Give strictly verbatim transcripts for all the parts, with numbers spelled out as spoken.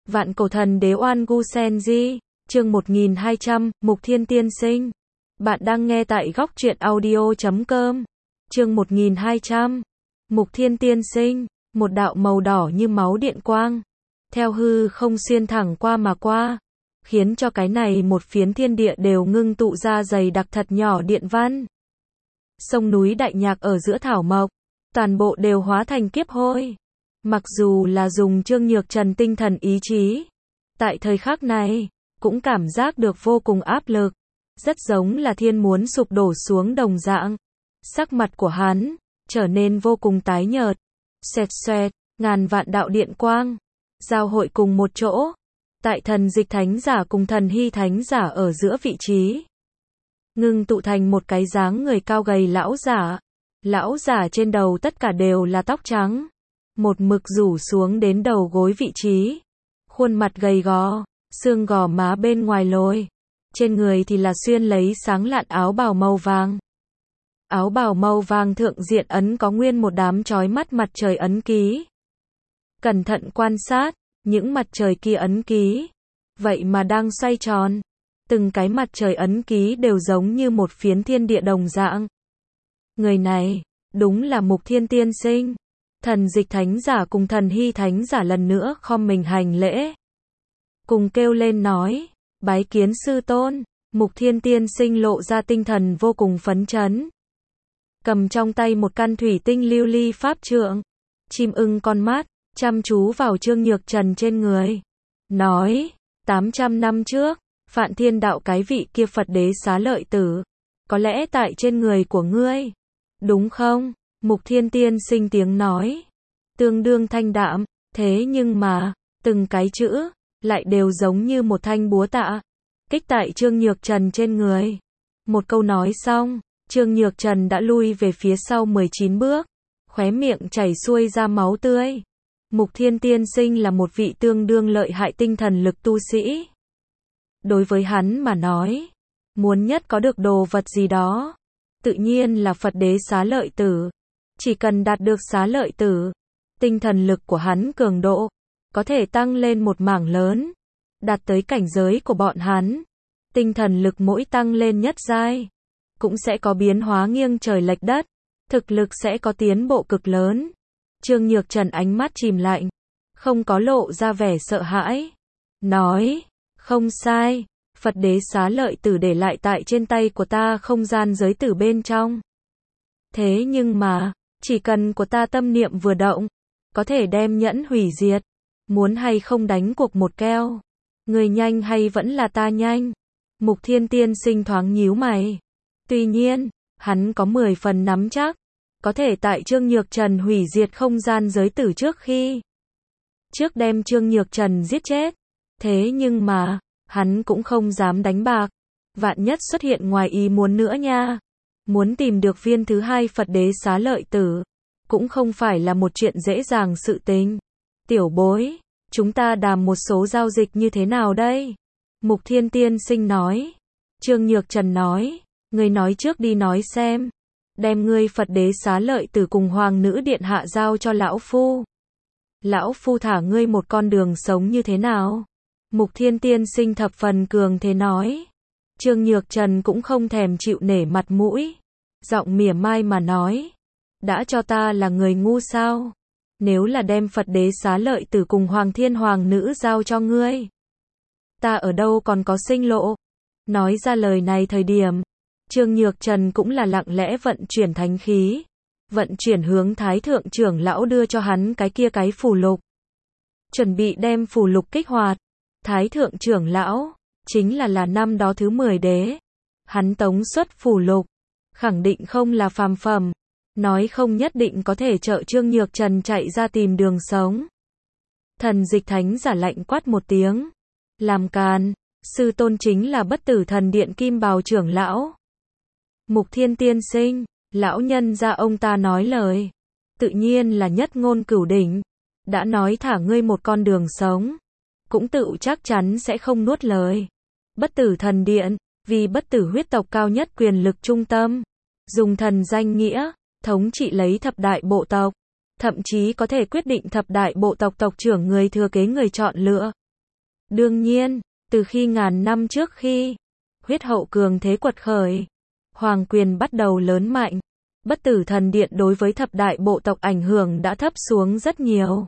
Vạn cổ thần đế Oan Gu Senji, chương một nghìn hai trăm, Mục Thiên Tiên Sinh. Bạn đang nghe tại góc truyện audio chấm com. Chương một nghìn hai trăm, Mục Thiên Tiên Sinh, một đạo màu đỏ như máu điện quang, theo hư không xuyên thẳng qua mà qua, khiến cho cái này một phiến thiên địa đều ngưng tụ ra dày đặc thật nhỏ điện văn. Sông núi đại nhạc ở giữa thảo mộc, toàn bộ đều hóa thành kiếp hôi. Mặc dù là dùng Trương Nhược Trần tinh thần ý chí, tại thời khắc này, cũng cảm giác được vô cùng áp lực, rất giống là thiên muốn sụp đổ xuống đồng dạng. Sắc mặt của hắn trở nên vô cùng tái nhợt, xoẹt xoẹt, ngàn vạn đạo điện quang giao hội cùng một chỗ, tại thần dịch thánh giả cùng thần hy thánh giả ở giữa vị trí, ngưng tụ thành một cái dáng người cao gầy lão giả. Lão giả trên đầu tất cả đều là tóc trắng, một mực rủ xuống đến đầu gối vị trí, khuôn mặt gầy gò, xương gò má bên ngoài lồi, trên người thì là xuyên lấy sáng lạn áo bào màu vàng. Áo bào màu vàng thượng diện ấn có nguyên một đám chói mắt mặt trời ấn ký. Cẩn thận quan sát, những mặt trời kia ấn ký, vậy mà đang xoay tròn, từng cái mặt trời ấn ký đều giống như một phiến thiên địa đồng dạng. Người này, đúng là Mục Thiên Tiên Sinh. Thần dịch thánh giả cùng thần hy thánh giả lần nữa khom mình hành lễ, cùng kêu lên nói, bái kiến sư tôn. Mục Thiên Tiên Sinh lộ ra tinh thần vô cùng phấn chấn, cầm trong tay một căn thủy tinh lưu ly pháp trượng, chim ưng con mắt, chăm chú vào Trương Nhược Trần trên người, nói, tám trăm năm trước, Phạn Thiên Đạo cái vị kia Phật đế Xá Lợi Tử, có lẽ tại trên người của ngươi, đúng không? Mục Thiên Tiên Sinh tiếng nói tương đương thanh đạm, thế nhưng mà, từng cái chữ lại đều giống như một thanh búa tạ, kích tại Trương Nhược Trần trên người. Một câu nói xong, Trương Nhược Trần đã lui về phía sau mười chín bước, khóe miệng chảy xuôi ra máu tươi. Mục Thiên Tiên Sinh là một vị tương đương lợi hại tinh thần lực tu sĩ. Đối với hắn mà nói, muốn nhất có được đồ vật gì đó, tự nhiên là Phật đế Xá Lợi Tử. Chỉ cần đạt được Xá Lợi Tử, tinh thần lực của hắn cường độ có thể tăng lên một mảng lớn, đạt tới cảnh giới của bọn hắn. Tinh thần lực mỗi tăng lên nhất giai, cũng sẽ có biến hóa nghiêng trời lệch đất, thực lực sẽ có tiến bộ cực lớn. Trương Nhược Trần ánh mắt chìm lạnh, không có lộ ra vẻ sợ hãi, nói, không sai, Phật đế Xá Lợi Tử để lại tại trên tay của ta không gian giới tử bên trong. Thế nhưng mà, chỉ cần của ta tâm niệm vừa động, có thể đem nhẫn hủy diệt. Muốn hay không đánh cuộc một keo? Người nhanh hay vẫn là ta nhanh? Mục Thiên Tiên Sinh thoáng nhíu mày. Tuy nhiên, hắn có mười phần nắm chắc, có thể tại Trương Nhược Trần hủy diệt không gian giới tử trước khi trước đem Trương Nhược Trần giết chết. Thế nhưng mà, hắn cũng không dám đánh bạc. Vạn nhất xuất hiện ngoài ý muốn nữa nha. Muốn tìm được viên thứ hai Phật đế Xá Lợi Tử, cũng không phải là một chuyện dễ dàng sự tình. Tiểu bối, chúng ta đàm một số giao dịch như thế nào đây? Mục Thiên Tiên Sinh nói. Trương Nhược Trần nói, ngươi nói trước đi nói xem. Đem ngươi Phật đế Xá Lợi Tử cùng Hoàng nữ điện hạ giao cho lão phu. Lão phu thả ngươi một con đường sống như thế nào? Mục Thiên Tiên Sinh thập phần cường thế nói. Trương Nhược Trần cũng không thèm chịu nể mặt mũi, giọng mỉa mai mà nói, đã cho ta là người ngu sao? Nếu là đem Phật đế Xá Lợi Tử cùng Hoàng Thiên Hoàng nữ giao cho ngươi, ta ở đâu còn có sinh lộ? Nói ra lời này thời điểm, Trương Nhược Trần cũng là lặng lẽ vận chuyển thánh khí, vận chuyển hướng Thái Thượng trưởng lão đưa cho hắn cái kia cái phù lục, chuẩn bị đem phù lục kích hoạt. Thái Thượng trưởng lão chính là là năm đó thứ mười đế, hắn tống xuất phù lục, khẳng định không là phàm phẩm, nói không nhất định có thể trợ Trương Nhược Trần chạy ra tìm đường sống. Thần dịch thánh giả lạnh quát một tiếng, làm càn, sư tôn chính là Bất Tử Thần Điện Kim Bào trưởng lão. Mục Thiên Tiên Sinh, lão nhân gia ông ta nói lời, tự nhiên là nhất ngôn cửu đỉnh, đã nói thả ngươi một con đường sống, cũng tự chắc chắn sẽ không nuốt lời. Bất Tử Thần Điện, vì bất tử huyết tộc cao nhất quyền lực trung tâm, dùng thần danh nghĩa, thống trị lấy thập đại bộ tộc, thậm chí có thể quyết định thập đại bộ tộc tộc trưởng người thừa kế người chọn lựa. Đương nhiên, từ khi ngàn năm trước khi huyết hậu cường thế quật khởi, hoàng quyền bắt đầu lớn mạnh, Bất Tử Thần Điện đối với thập đại bộ tộc ảnh hưởng đã thấp xuống rất nhiều.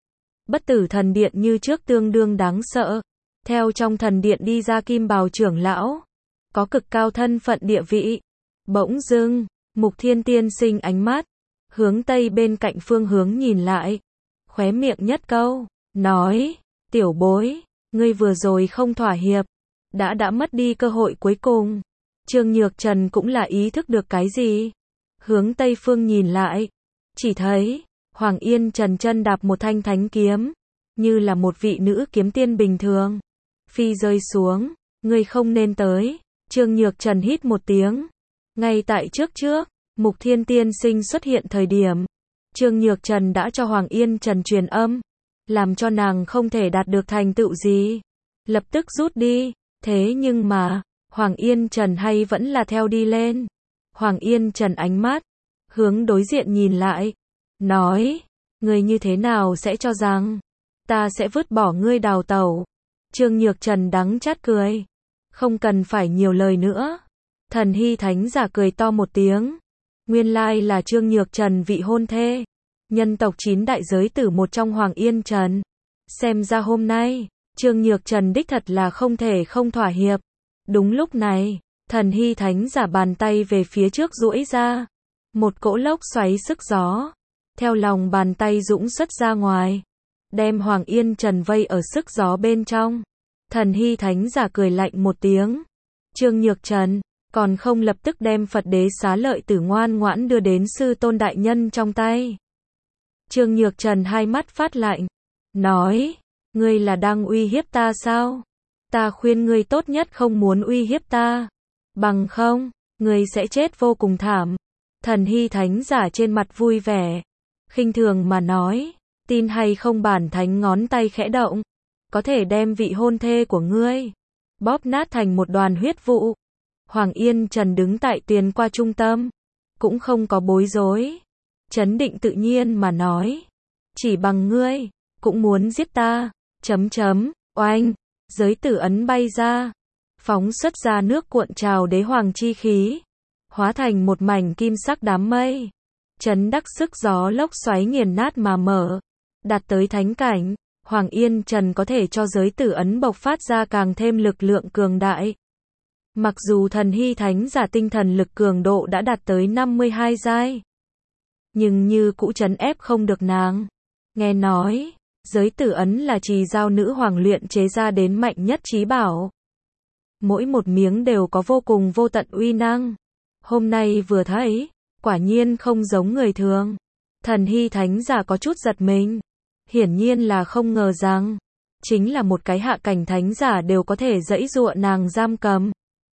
Bất Tử Thần Điện như trước tương đương đáng sợ. Theo trong thần điện đi ra Kim Bào trưởng lão, có cực cao thân phận địa vị. Bỗng dưng, Mục Thiên Tiên Sinh ánh mắt hướng tây bên cạnh phương hướng nhìn lại, khóe miệng nhất câu, nói: "Tiểu bối, ngươi vừa rồi không thỏa hiệp, đã đã mất đi cơ hội cuối cùng." Trương Nhược Trần cũng là ý thức được cái gì, hướng tây phương nhìn lại, chỉ thấy Hoàng Yên Trần chân đạp một thanh thánh kiếm, như là một vị nữ kiếm tiên bình thường, phi rơi xuống. "Ngươi không nên tới." Trương Nhược Trần hít một tiếng. Ngay tại trước trước, Mục Thiên Tiên Sinh xuất hiện thời điểm, Trương Nhược Trần đã cho Hoàng Yên Trần truyền âm, làm cho nàng không thể đạt được thành tựu gì, lập tức rút đi. Thế nhưng mà, Hoàng Yên Trần hay vẫn là theo đi lên. Hoàng Yên Trần ánh mắt hướng đối diện nhìn lại, nói: "Ngươi như thế nào sẽ cho rằng ta sẽ vứt bỏ ngươi đào tẩu?" Trương Nhược Trần đắng chát cười, không cần phải nhiều lời nữa. Thần Hy Thánh giả cười to một tiếng, nguyên lai là Trương Nhược Trần vị hôn thê, nhân tộc chín đại giới tử một trong Hoàng Yên Trần. Xem ra hôm nay, Trương Nhược Trần đích thật là không thể không thỏa hiệp. Đúng lúc này, Thần Hy Thánh giả bàn tay về phía trước duỗi ra, một cỗ lốc xoáy sức gió theo lòng bàn tay dũng xuất ra ngoài, đem Hoàng Yên Trần vây ở sức gió bên trong. Thần Hy Thánh giả cười lạnh một tiếng, Trương Nhược Trần, còn không lập tức đem Phật Đế Xá Lợi Tử ngoan ngoãn đưa đến sư tôn đại nhân trong tay. Trương Nhược Trần hai mắt phát lạnh, nói: "Ngươi là đang uy hiếp ta sao? Ta khuyên ngươi tốt nhất không muốn uy hiếp ta, bằng không, ngươi sẽ chết vô cùng thảm." Thần Hy Thánh giả trên mặt vui vẻ, khinh thường mà nói: "Tin hay không bản thánh ngón tay khẽ động, có thể đem vị hôn thê của ngươi bóp nát thành một đoàn huyết vụ." Hoàng Yên Trần đứng tại tiền qua trung tâm, cũng không có bối rối, trấn định tự nhiên mà nói: "Chỉ bằng ngươi, cũng muốn giết ta?" Chấm chấm, oanh, giới tử ấn bay ra, phóng xuất ra nước cuộn trào đế hoàng chi khí, hóa thành một mảnh kim sắc đám mây, chấn đắc sức gió lốc xoáy nghiền nát mà mở, đạt tới thánh cảnh. Hoàng Yên Trần có thể cho giới tử ấn bộc phát ra càng thêm lực lượng cường đại. Mặc dù Thần Hy Thánh giả tinh thần lực cường độ đã đạt tới năm mươi hai giai, nhưng như cũ trấn ép không được nàng. Nghe nói, giới tử ấn là trì giao nữ hoàng luyện chế ra đến mạnh nhất trí bảo. Mỗi một miếng đều có vô cùng vô tận uy năng. Hôm nay vừa thấy, quả nhiên không giống người thường. Thần Hy Thánh giả có chút giật mình. Hiển nhiên là không ngờ rằng, chính là một cái hạ cảnh thánh giả đều có thể giãy giụa nàng giam cầm.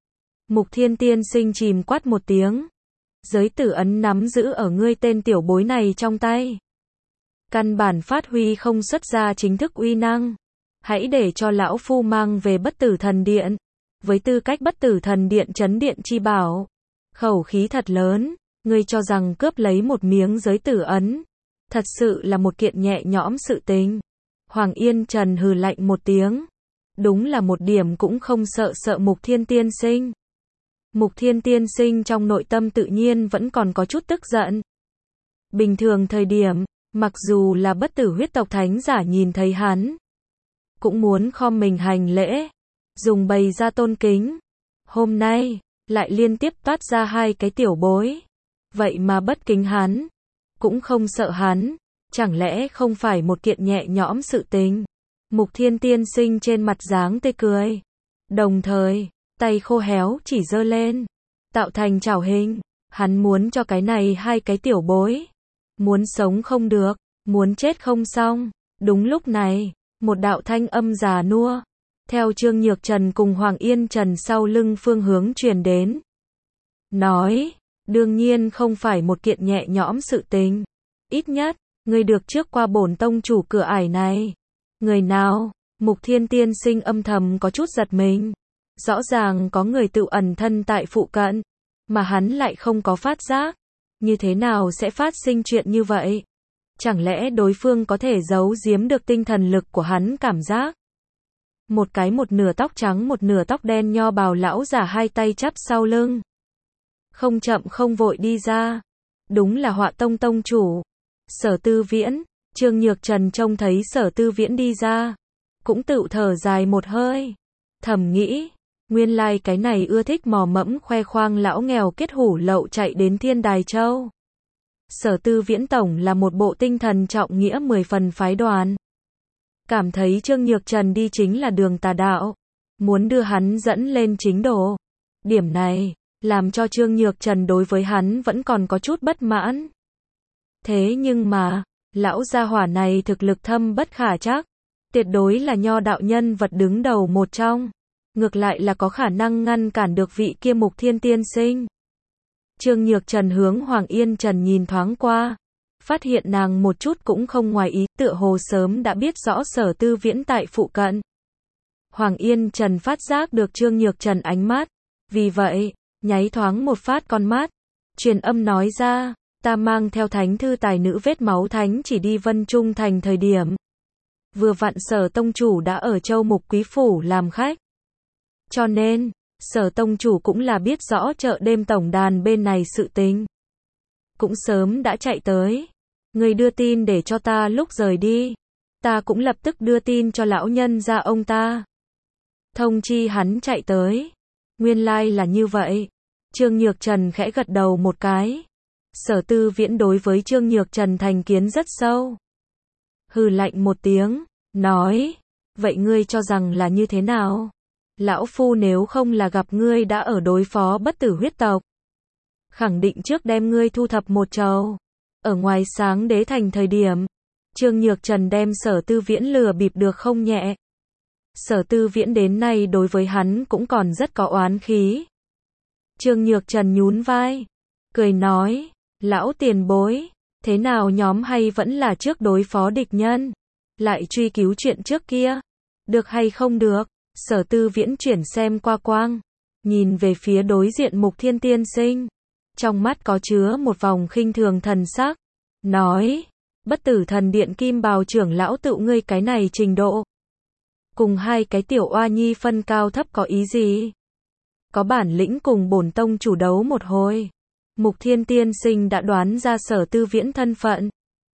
Mục Thiên Tiên Sinh chìm quát một tiếng, giới tử ấn nắm giữ ở ngươi tên tiểu bối này trong tay, căn bản phát huy không xuất ra chính thức uy năng. Hãy để cho lão phu mang về Bất Tử Thần Điện, với tư cách Bất Tử Thần Điện trấn điện chi bảo. Khẩu khí thật lớn, ngươi cho rằng cướp lấy một miếng giới tử ấn, thật sự là một kiện nhẹ nhõm sự tình. Hoàng Yên Trần hừ lạnh một tiếng, đúng là một điểm cũng không sợ sợ Mục Thiên Tiên Sinh. Mục Thiên Tiên Sinh trong nội tâm tự nhiên vẫn còn có chút tức giận. Bình thường thời điểm, mặc dù là bất tử huyết tộc thánh giả nhìn thấy hắn, cũng muốn khom mình hành lễ, dùng bày ra tôn kính. Hôm nay, lại liên tiếp toát ra hai cái tiểu bối, vậy mà bất kính hắn, cũng không sợ hắn, chẳng lẽ không phải một kiện nhẹ nhõm sự tình. Mục Thiên Tiên Sinh trên mặt dáng tươi cười, đồng thời, tay khô héo chỉ giơ lên, tạo thành chảo hình. Hắn muốn cho cái này hai cái tiểu bối, muốn sống không được, muốn chết không xong. Đúng lúc này, một đạo thanh âm già nua, theo Trương Nhược Trần cùng Hoàng Yên Trần sau lưng phương hướng truyền đến, nói: "Đương nhiên không phải một kiện nhẹ nhõm sự tình. Ít nhất, ngươi được trước qua bổn tông chủ cửa ải này." Người nào? Mục Thiên Tiên Sinh âm thầm có chút giật mình. Rõ ràng có người tự ẩn thân tại phụ cận, mà hắn lại không có phát giác. Như thế nào sẽ phát sinh chuyện như vậy? Chẳng lẽ đối phương có thể giấu giếm được tinh thần lực của hắn cảm giác? Một cái một nửa tóc trắng một nửa tóc đen nho bào lão giả hai tay chắp sau lưng. Không chậm không vội đi ra. Đúng là Họa Tông tông chủ. Sở Tư Viễn, Trương Nhược Trần trông thấy Sở Tư Viễn đi ra. Cũng tự thở dài một hơi. Thầm nghĩ, nguyên lai like cái này ưa thích mò mẫm khoe khoang lão nghèo kết hủ lậu chạy đến Thiên Đài Châu. Sở Tư Viễn tổng là một bộ tinh thần trọng nghĩa mười phần phái đoàn. Cảm thấy Trương Nhược Trần đi chính là đường tà đạo. Muốn đưa hắn dẫn lên chính đồ. Điểm này, làm cho Trương Nhược Trần đối với hắn vẫn còn có chút bất mãn. Thế nhưng mà, lão gia hỏa này thực lực thâm bất khả trắc. Tuyệt đối là nho đạo nhân vật đứng đầu một trong. Ngược lại là có khả năng ngăn cản được vị kia Mục Thiên tiên sinh. Trương Nhược Trần hướng Hoàng Yên Trần nhìn thoáng qua. Phát hiện nàng một chút cũng không ngoài ý, tựa hồ sớm đã biết rõ Sở Tư Viễn tại phụ cận. Hoàng Yên Trần phát giác được Trương Nhược Trần ánh mắt. Vì vậy, nháy thoáng một phát con mắt. Truyền âm nói ra, ta mang theo thánh thư tài nữ vết máu thánh chỉ đi Vân Trung Thành thời điểm. Vừa vặn Sở tông chủ đã ở Châu Mục Quý Phủ làm khách. Cho nên, Sở tông chủ cũng là biết rõ chợ đêm tổng đàn bên này sự tình. Cũng sớm đã chạy tới. Người đưa tin để cho ta lúc rời đi. Ta cũng lập tức đưa tin cho lão nhân gia ông ta. Thông chi hắn chạy tới. Nguyên lai like là như vậy. Trương Nhược Trần khẽ gật đầu một cái. Sở Tư Viễn đối với Trương Nhược Trần thành kiến rất sâu. Hừ lạnh một tiếng, nói, vậy ngươi cho rằng là như thế nào? Lão phu nếu không là gặp ngươi đã ở đối phó bất tử huyết tộc. Khẳng định trước đem ngươi thu thập một trầu. Ở ngoài Sáng Đế Thành thời điểm, Trương Nhược Trần đem Sở Tư Viễn lừa bịp được không nhẹ. Sở Tư Viễn đến nay đối với hắn cũng còn rất có oán khí. Trương Nhược Trần nhún vai, cười nói, lão tiền bối, thế nào nhóm hay vẫn là trước đối phó địch nhân, lại truy cứu chuyện trước kia, được hay không được? Sở Tư Viễn chuyển xem qua quang, nhìn về phía đối diện Mục Thiên tiên sinh, trong mắt có chứa một vòng khinh thường thần sắc, nói, bất tử thần điện kim bào trưởng lão tự ngươi cái này trình độ. Cùng hai cái tiểu oa nhi phân cao thấp có ý gì? Có bản lĩnh cùng bổn tông chủ đấu một hồi. Mục Thiên tiên sinh đã đoán ra Sở Tư Viễn thân phận.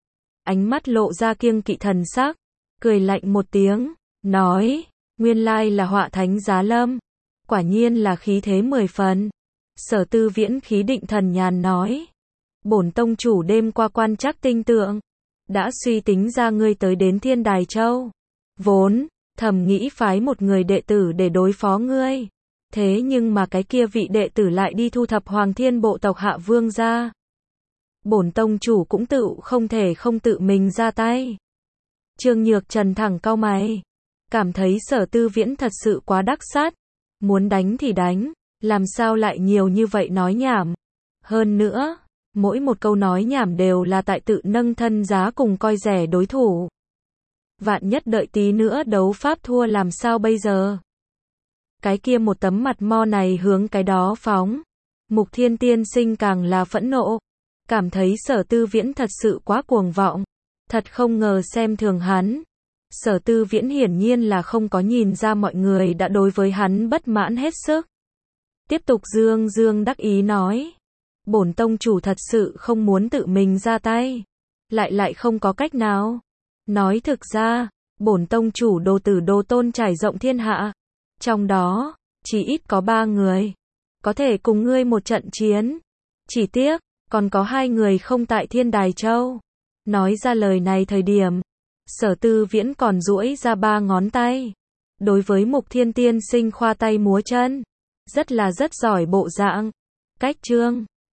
Ánh mắt lộ ra kiêng kỵ thần sắc, cười lạnh một tiếng, nói, nguyên lai là Họa Thánh Giá Lâm. Quả nhiên là khí thế mười phần. Sở Tư Viễn khí định thần nhàn nói, bổn tông chủ đêm qua quan trắc tinh tượng, đã suy tính ra ngươi tới đến Thiên Đài Châu. Vốn, thầm nghĩ phái một người đệ tử để đối phó ngươi. Thế nhưng mà cái kia vị đệ tử lại đi thu thập Hoàng Thiên bộ tộc Hạ Vương gia. Bổn tông chủ cũng tự không thể không tự mình ra tay. Trương Nhược Trần thẳng cau mày, cảm thấy Sở Tư Viễn thật sự quá đắc sát. Muốn đánh thì đánh, làm sao lại nhiều như vậy nói nhảm. Hơn nữa, mỗi một câu nói nhảm đều là tại tự nâng thân giá cùng coi rẻ đối thủ. Vạn nhất đợi tí nữa đấu pháp thua làm sao bây giờ? Cái kia một tấm mặt mo này hướng cái đó phóng. Mục Thiên tiên sinh càng là phẫn nộ, cảm thấy Sở Tư Viễn thật sự quá cuồng vọng, thật không ngờ xem thường hắn. Sở Tư Viễn hiển nhiên là không có nhìn ra mọi người đã đối với hắn bất mãn hết sức. Tiếp tục dương dương đắc ý nói, bổn tông chủ thật sự không muốn tự mình ra tay, lại lại không có cách nào. Nói thực ra, bổn tông chủ đồ tử đồ tôn trải rộng thiên hạ, trong đó, chỉ ít có ba người, có thể cùng ngươi một trận chiến. Chỉ tiếc, còn có hai người không tại Thiên Đài Châu. Nói ra lời này thời điểm, Sở Tư Viễn còn duỗi ra ba ngón tay. Đối với Mục Thiên tiên sinh khoa tay múa chân. Rất là rất giỏi bộ dạng. Cách chương